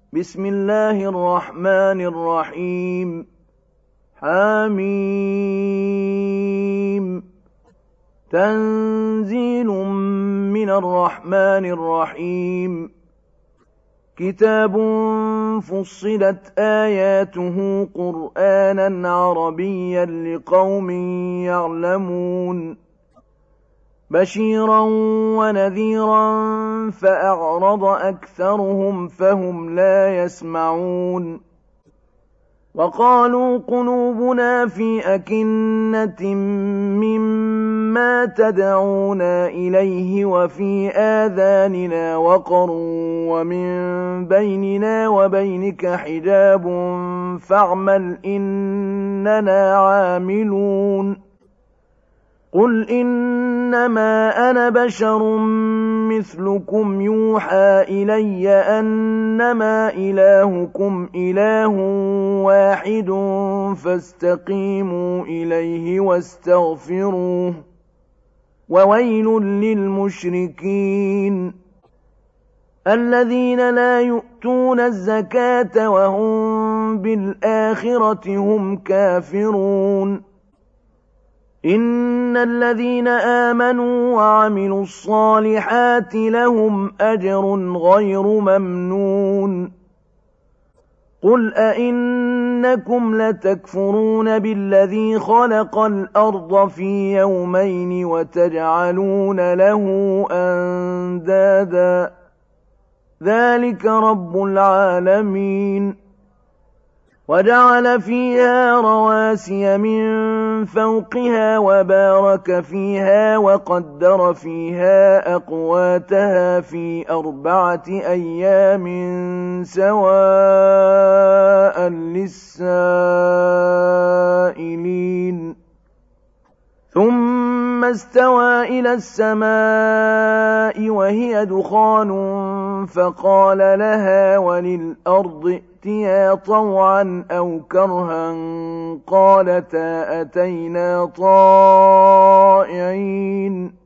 بسم الله الرحمن الرحيم حميم تنزيل من الرحمن الرحيم كتاب فصلت آياته قرآنا عربيا لقوم يعلمون بشيرا ونذيرا فأعرض أكثرهم فهم لا يسمعون وقالوا قلوبنا في أكنة مما تدعونا إليه وفي آذاننا وقر ومن بيننا وبينك حجاب فاعمل إننا عاملون قل إنما أنا بشر مثلكم يوحى إلي أنما إلهكم إله واحد فاستقيموا إليه واستغفروه وويل للمشركين الذين لا يؤتون الزكاة وهم بالآخرة هم كافرون إن الذين آمنوا وعملوا الصالحات لهم أجر غير ممنون قل أئنكم لتكفرون بالذي خلق الأرض في يومين وتجعلون له أندادا ذلك رب العالمين وجعل فيها رواسي من فوقها وبارك فيها وقدر فيها أقواتها في 4 أيام سواء للسائلين ثم استوى إلى السماء وهي دخان فقال لها وللأرض ائتيا طوعا أو كرها قالتا أتينا طائعين